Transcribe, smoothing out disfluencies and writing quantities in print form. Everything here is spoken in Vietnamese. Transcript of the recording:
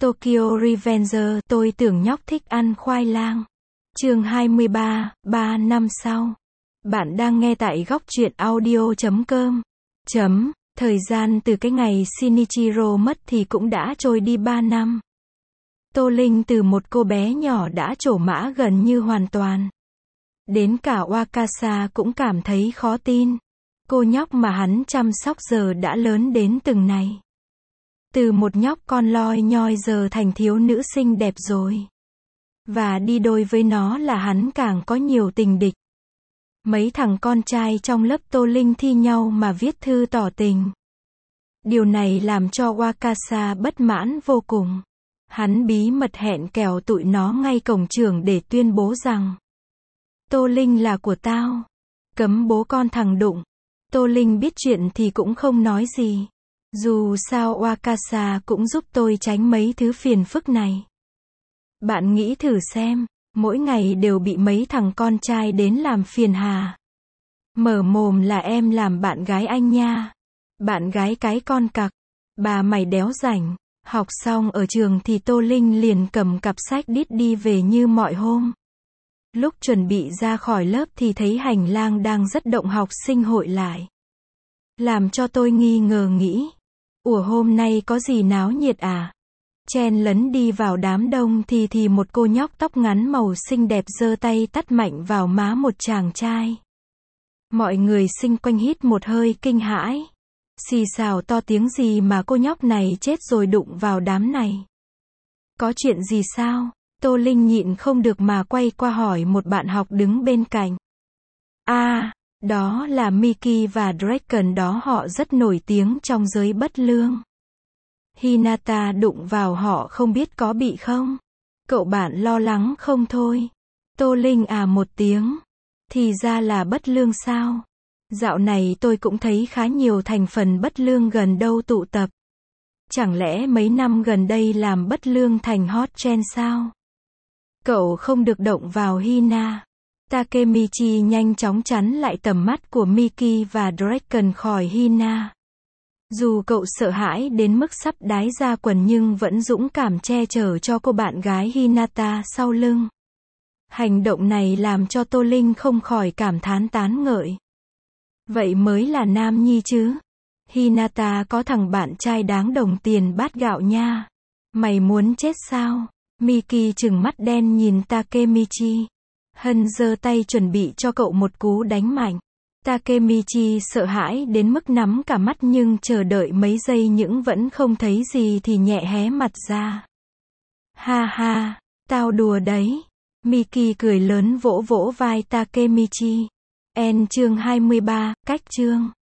Tokyo Revenger, tôi tưởng nhóc thích ăn khoai lang. Chương 23, 3 năm sau. Bạn đang nghe tại góc truyện audio.com. Thời gian từ cái ngày Shinichiro mất thì cũng đã trôi đi 3 năm. Tô Linh từ một cô bé nhỏ đã trổ mã gần như hoàn toàn. Đến cả Wakasa cũng cảm thấy khó tin. Cô nhóc mà hắn chăm sóc giờ đã lớn đến từng này. Từ một nhóc con loi nhoi giờ thành thiếu nữ xinh đẹp rồi. Và đi đôi với nó là hắn càng có nhiều tình địch. Mấy thằng con trai trong lớp Tô Linh thi nhau mà viết thư tỏ tình. Điều này làm cho Wakasa bất mãn vô cùng. Hắn bí mật hẹn kèo tụi nó ngay cổng trường để tuyên bố rằng Tô Linh là của tao. Cấm bố con thằng đụng. Tô Linh biết chuyện thì cũng không nói gì. Dù sao Wakasa cũng giúp tôi tránh mấy thứ phiền phức này. Bạn nghĩ thử xem, mỗi ngày đều bị mấy thằng con trai đến làm phiền hà. Mở mồm là em làm bạn gái anh nha. Bạn gái cái con cặc. Bà mày đéo rảnh. Học xong ở trường thì Tô Linh liền cầm cặp sách đít đi về như mọi hôm. Lúc chuẩn bị ra khỏi lớp thì thấy hành lang đang rất động học sinh hội lại. Làm cho tôi nghi ngờ nghĩ. Ủa hôm nay có gì náo nhiệt à? Chen lấn đi vào đám đông thì một cô nhóc tóc ngắn màu xinh đẹp giơ tay tát mạnh vào má một chàng trai. Mọi người xung quanh hít một hơi kinh hãi. Xì xào to tiếng gì mà cô nhóc này chết rồi đụng vào đám này. Có chuyện gì sao? Tô Linh nhịn không được mà quay qua hỏi một bạn học đứng bên cạnh. Đó là Miki và Draken đó, họ rất nổi tiếng trong giới bất lương. Hinata đụng vào họ không biết có bị không? Cậu bạn lo lắng không thôi? Tô Linh một tiếng. Thì ra là bất lương sao? Dạo này tôi cũng thấy khá nhiều thành phần bất lương gần đâu tụ tập. Chẳng lẽ mấy năm gần đây làm bất lương thành hot trend sao? Cậu không được động vào Hina. Takemichi nhanh chóng chắn lại tầm mắt của Miki và Draken khỏi Hina. Dù cậu sợ hãi đến mức sắp đái ra quần nhưng vẫn dũng cảm che chở cho cô bạn gái Hinata sau lưng. Hành động này làm cho Tô Linh không khỏi cảm thán tán ngợi. Vậy mới là nam nhi chứ. Hinata có thằng bạn trai đáng đồng tiền bát gạo nha. Mày muốn chết sao? Miki trừng mắt đen nhìn Takemichi. Hân giơ tay chuẩn bị cho cậu một cú đánh mạnh. Takemichi sợ hãi đến mức nắm cả mắt nhưng chờ đợi mấy giây nhưng vẫn không thấy gì thì nhẹ hé mặt ra. Ha ha, tao đùa đấy. Miki cười lớn vỗ vỗ vai Takemichi. Chương 23, cách chương.